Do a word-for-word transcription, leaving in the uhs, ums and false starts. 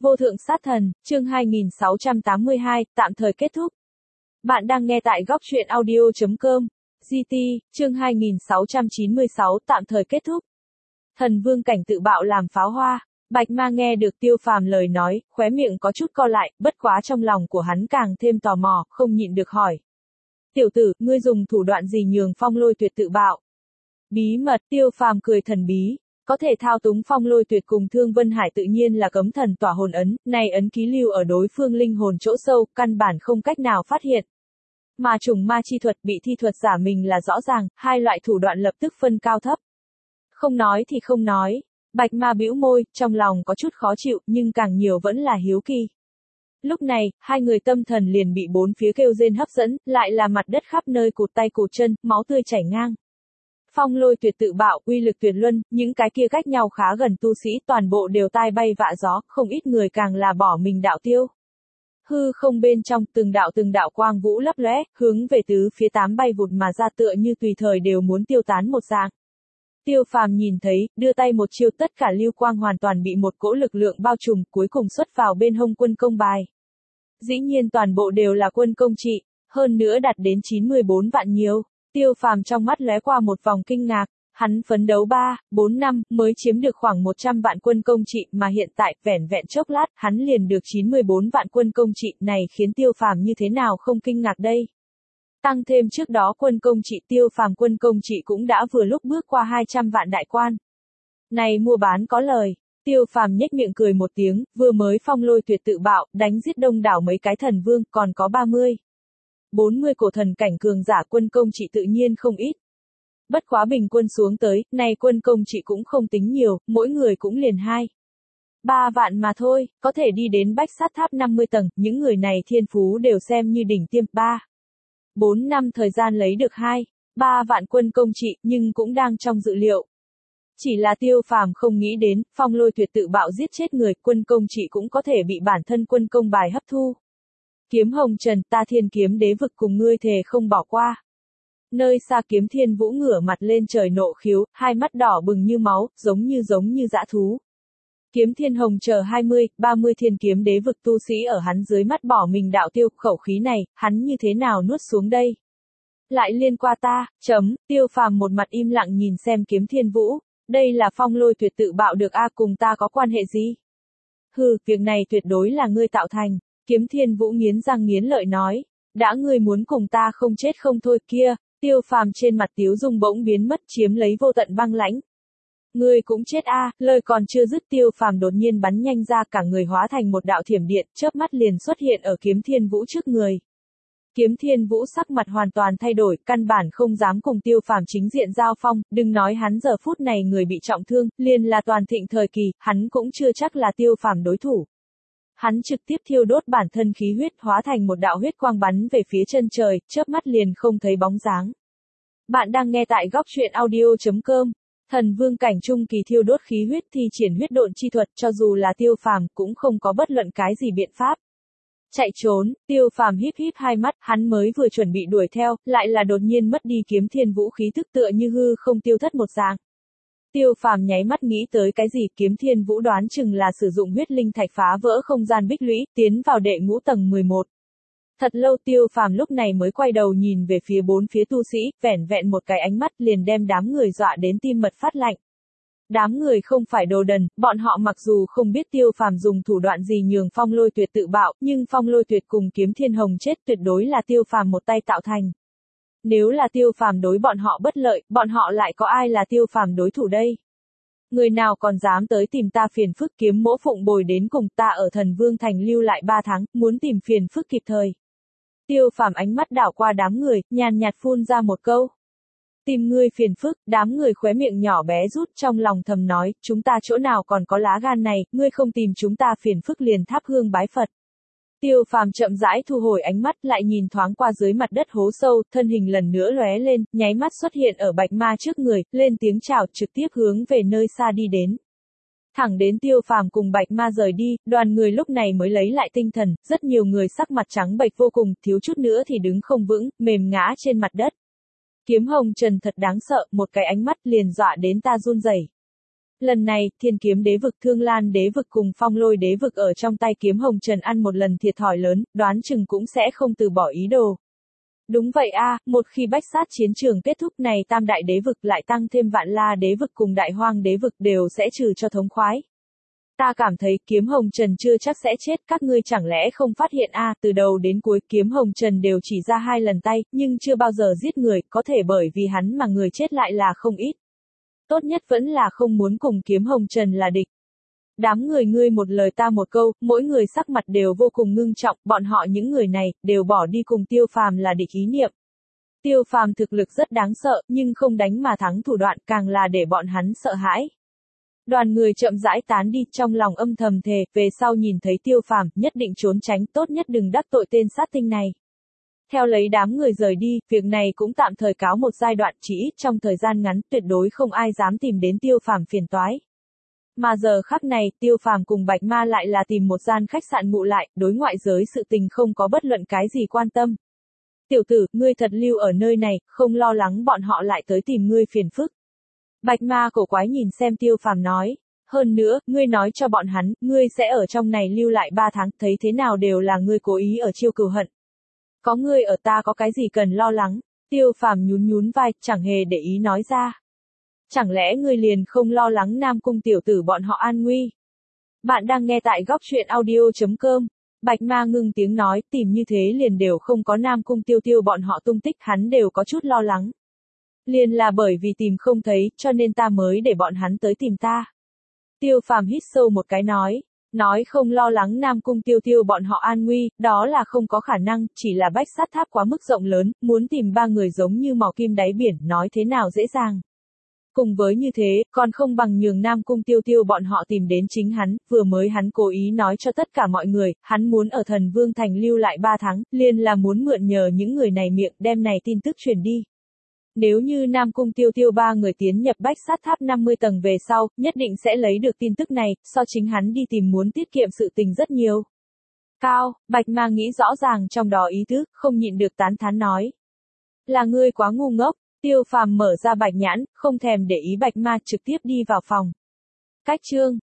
Vô thượng sát thần, chương hai nghìn sáu trăm tám mươi hai, tạm thời kết thúc. Bạn đang nghe tại góc truyện audio.com. giê tê, chương hai nghìn sáu trăm chín mươi sáu, tạm thời kết thúc. Thần vương cảnh tự bạo làm pháo hoa. Bạch Ma nghe được Tiêu Phàm lời nói, khóe miệng có chút co lại, bất quá trong lòng của hắn càng thêm tò mò, không nhịn được hỏi. Tiểu tử, ngươi dùng thủ đoạn gì nhường Phong Lôi Tuyệt tự bạo? Bí mật, Tiêu Phàm cười thần bí. Có thể thao túng Phong Lôi Tuyệt cùng Thương Vân Hải tự nhiên là cấm thần tỏa hồn ấn, này ấn ký lưu ở đối phương linh hồn chỗ sâu, căn bản không cách nào phát hiện. Mà trùng ma chi thuật bị thi thuật giả mình là rõ ràng, hai loại thủ đoạn lập tức phân cao thấp. Không nói thì không nói. Bạch Ma bĩu môi, trong lòng có chút khó chịu, nhưng càng nhiều vẫn là hiếu kỳ. Lúc này, hai người tâm thần liền bị bốn phía kêu rên hấp dẫn, lại là mặt đất khắp nơi cụt tay cụt chân, máu tươi chảy ngang. Phong Lôi Tuyệt tự bạo, uy lực tuyệt luân, những cái kia cách nhau khá gần tu sĩ toàn bộ đều tai bay vạ gió, không ít người càng là bỏ mình đạo tiêu. Hư không bên trong, từng đạo từng đạo quang vũ lấp lóe, hướng về tứ phía tám bay vụt mà ra tựa như tùy thời đều muốn tiêu tán một dạng. Tiêu Phàm nhìn thấy, đưa tay một chiêu tất cả lưu quang hoàn toàn bị một cỗ lực lượng bao trùm, cuối cùng xuất vào bên hông quân công bài. Dĩ nhiên toàn bộ đều là quân công trị, hơn nữa đạt đến chín mươi bốn vạn nhiều. Tiêu Phàm trong mắt lóe qua một vòng kinh ngạc, hắn phấn đấu ba, bốn năm mới chiếm được khoảng một trăm vạn quân công trị mà hiện tại vẻn vẹn chốc lát hắn liền được chín mươi bốn vạn quân công trị này khiến Tiêu Phàm như thế nào không kinh ngạc đây. Tăng thêm trước đó quân công trị Tiêu Phàm quân công trị cũng đã vừa lúc bước qua hai trăm vạn đại quan. Này mua bán có lời. Tiêu Phàm nhếch miệng cười một tiếng, vừa mới Phong Lôi Tuyệt tự bạo, đánh giết đông đảo mấy cái thần vương, còn có ba mươi. bốn mươi cổ thần cảnh cường giả quân công trị tự nhiên không ít. Bất quá bình quân xuống tới, này quân công trị cũng không tính nhiều, mỗi người cũng liền hai. ba vạn mà thôi, có thể đi đến bách sát tháp năm mươi tầng, những người này thiên phú đều xem như đỉnh tiêm, ba. bốn năm thời gian lấy được hai. ba vạn quân công trị, nhưng cũng đang trong dự liệu. Chỉ là Tiêu Phàm không nghĩ đến, Phong Lôi Tuyệt tự bạo giết chết người, quân công trị cũng có thể bị bản thân quân công bài hấp thu. Kiếm Hồng Trần, ta Thiên Kiếm Đế vực cùng ngươi thề không bỏ qua. Nơi xa Kiếm Thiên Vũ ngửa mặt lên trời nộ khiếu, hai mắt đỏ bừng như máu, giống như giống như dã thú. Kiếm Thiên Hồng chờ hai mươi, ba mươi Thiên Kiếm Đế vực tu sĩ ở hắn dưới mắt bỏ mình đạo tiêu, khẩu khí này, hắn như thế nào nuốt xuống đây? Lại liên qua ta, chấm, Tiêu Phàm một mặt im lặng nhìn xem Kiếm Thiên Vũ, đây là Phong Lôi Tuyệt tự bạo được a cùng ta có quan hệ gì? Hừ, việc này tuyệt đối là ngươi tạo thành. Kiếm Thiên Vũ nghiến răng nghiến lợi nói, đã ngươi muốn cùng ta không chết không thôi kia. Tiêu Phàm trên mặt tiếu dung bỗng biến mất chiếm lấy vô tận băng lãnh. Ngươi cũng chết a, lời còn chưa dứt Tiêu Phàm đột nhiên bắn nhanh ra cả người hóa thành một đạo thiểm điện, chớp mắt liền xuất hiện ở Kiếm Thiên Vũ trước người. Kiếm Thiên Vũ sắc mặt hoàn toàn thay đổi, căn bản không dám cùng Tiêu Phàm chính diện giao phong, đừng nói hắn giờ phút này người bị trọng thương, liền là toàn thịnh thời kỳ, hắn cũng chưa chắc là Tiêu Phàm đối thủ. Hắn trực tiếp thiêu đốt bản thân khí huyết hóa thành một đạo huyết quang bắn về phía chân trời, chớp mắt liền không thấy bóng dáng. Bạn đang nghe tại góc truyện audio.com. Thần vương cảnh trung kỳ thiêu đốt khí huyết thi triển huyết độn chi thuật cho dù là Tiêu Phàm cũng không có bất luận cái gì biện pháp. Chạy trốn, Tiêu Phàm híp híp hai mắt, hắn mới vừa chuẩn bị đuổi theo, lại là đột nhiên mất đi Kiếm Thiên Vũ khí tức tựa như hư không tiêu thất một dạng. Tiêu Phàm nháy mắt nghĩ tới cái gì, Kiếm Thiên Vũ đoán chừng là sử dụng huyết linh thạch phá vỡ không gian bích lũy, tiến vào đệ ngũ tầng mười một. Thật lâu Tiêu Phàm lúc này mới quay đầu nhìn về phía bốn phía tu sĩ, vẻn vẹn một cái ánh mắt liền đem đám người dọa đến tim mật phát lạnh. Đám người không phải đồ đần, bọn họ mặc dù không biết Tiêu Phàm dùng thủ đoạn gì nhường Phong Lôi Tuyệt tự bạo, nhưng Phong Lôi Tuyệt cùng Kiếm Thiên Hồng chết tuyệt đối là Tiêu Phàm một tay tạo thành. Nếu là Tiêu Phàm đối bọn họ bất lợi, bọn họ lại có ai là Tiêu Phàm đối thủ đây? Người nào còn dám tới tìm ta phiền phức, Kiếm Mỗ phụng bồi đến cùng ta ở Thần Vương Thành lưu lại ba tháng, muốn tìm phiền phức kịp thời. Tiêu Phàm ánh mắt đảo qua đám người, nhàn nhạt phun ra một câu. Tìm ngươi phiền phức, đám người khóe miệng nhỏ bé rút trong lòng thầm nói, chúng ta chỗ nào còn có lá gan này, ngươi không tìm chúng ta phiền phức liền thắp hương bái Phật. Tiêu Phàm chậm rãi thu hồi ánh mắt lại nhìn thoáng qua dưới mặt đất hố sâu, thân hình lần nữa lóe lên, nháy mắt xuất hiện ở Bạch Ma trước người, lên tiếng chào trực tiếp hướng về nơi xa đi đến. Thẳng đến Tiêu Phàm cùng Bạch Ma rời đi, đoàn người lúc này mới lấy lại tinh thần, rất nhiều người sắc mặt trắng bệch vô cùng, thiếu chút nữa thì đứng không vững, mềm ngã trên mặt đất. Kiếm Hồng Trần thật đáng sợ, một cái ánh mắt liền dọa đến ta run rẩy. Lần này, Thiên Kiếm Đế vực, Thương Lan Đế vực cùng Phong Lôi Đế vực ở trong tay Kiếm Hồng Trần ăn một lần thiệt thòi lớn, đoán chừng cũng sẽ không từ bỏ ý đồ. Đúng vậy a, một khi bách sát chiến trường kết thúc này tam đại đế vực lại tăng thêm Vạn La Đế vực cùng Đại Hoang Đế vực đều sẽ trừ cho thống khoái. Ta cảm thấy Kiếm Hồng Trần chưa chắc sẽ chết, các ngươi chẳng lẽ không phát hiện a, từ đầu đến cuối Kiếm Hồng Trần đều chỉ ra hai lần tay, nhưng chưa bao giờ giết người, có thể bởi vì hắn mà người chết lại là không ít. Tốt nhất vẫn là không muốn cùng Kiếm Hồng Trần là địch. Đám người ngươi một lời ta một câu, mỗi người sắc mặt đều vô cùng ngưng trọng, bọn họ những người này, đều bỏ đi cùng Tiêu Phàm là địch ý niệm. Tiêu Phàm thực lực rất đáng sợ, nhưng không đánh mà thắng thủ đoạn càng là để bọn hắn sợ hãi. Đoàn người chậm rãi tán đi, trong lòng âm thầm thề, về sau nhìn thấy Tiêu Phàm, nhất định trốn tránh, tốt nhất đừng đắc tội tên sát tinh này. Theo lấy đám người rời đi, việc này cũng tạm thời cáo một giai đoạn, chỉ ít trong thời gian ngắn, tuyệt đối không ai dám tìm đến Tiêu Phàm phiền toái. Mà giờ khắc này, Tiêu Phàm cùng Bạch Ma lại là tìm một gian khách sạn ngụ lại, đối ngoại giới sự tình không có bất luận cái gì quan tâm. Tiểu tử, ngươi thật lưu ở nơi này, không lo lắng bọn họ lại tới tìm ngươi phiền phức. Bạch Ma cổ quái nhìn xem Tiêu Phàm nói, hơn nữa, ngươi nói cho bọn hắn, ngươi sẽ ở trong này lưu lại ba tháng, thấy thế nào đều là ngươi cố ý ở chiêu cừu hận. Có ngươi ở ta có cái gì cần lo lắng, Tiêu Phàm nhún nhún vai, chẳng hề để ý nói ra. Chẳng lẽ ngươi liền không lo lắng Nam Cung tiểu tử bọn họ an nguy? Bạn đang nghe tại góc truyện audio chấm com. Bạch Ma ngưng tiếng nói, tìm như thế liền đều không có Nam Cung tiêu tiêu bọn họ tung tích, hắn đều có chút lo lắng. Liền là bởi vì tìm không thấy, cho nên ta mới để bọn hắn tới tìm ta. Tiêu Phàm hít sâu một cái nói, nói không lo lắng Nam Cung tiêu tiêu bọn họ an nguy, đó là không có khả năng, chỉ là bách sát tháp quá mức rộng lớn, muốn tìm ba người giống như mò kim đáy biển, nói thế nào dễ dàng. Cùng với như thế, còn không bằng nhường Nam Cung tiêu tiêu bọn họ tìm đến chính hắn, vừa mới hắn cố ý nói cho tất cả mọi người, hắn muốn ở Thần Vương Thành lưu lại ba tháng, liền là muốn mượn nhờ những người này miệng đem này tin tức truyền đi. Nếu như Nam Cung tiêu tiêu ba người tiến nhập bách sát tháp năm mươi tầng về sau, nhất định sẽ lấy được tin tức này, so chính hắn đi tìm muốn tiết kiệm sự tình rất nhiều. Cao, Bạch Ma nghĩ rõ ràng trong đó ý tứ, không nhịn được tán thán nói. Là ngươi quá ngu ngốc. Tiêu Phàm mở ra bạch nhãn, không thèm để ý Bạch Ma, trực tiếp đi vào phòng. Cách chương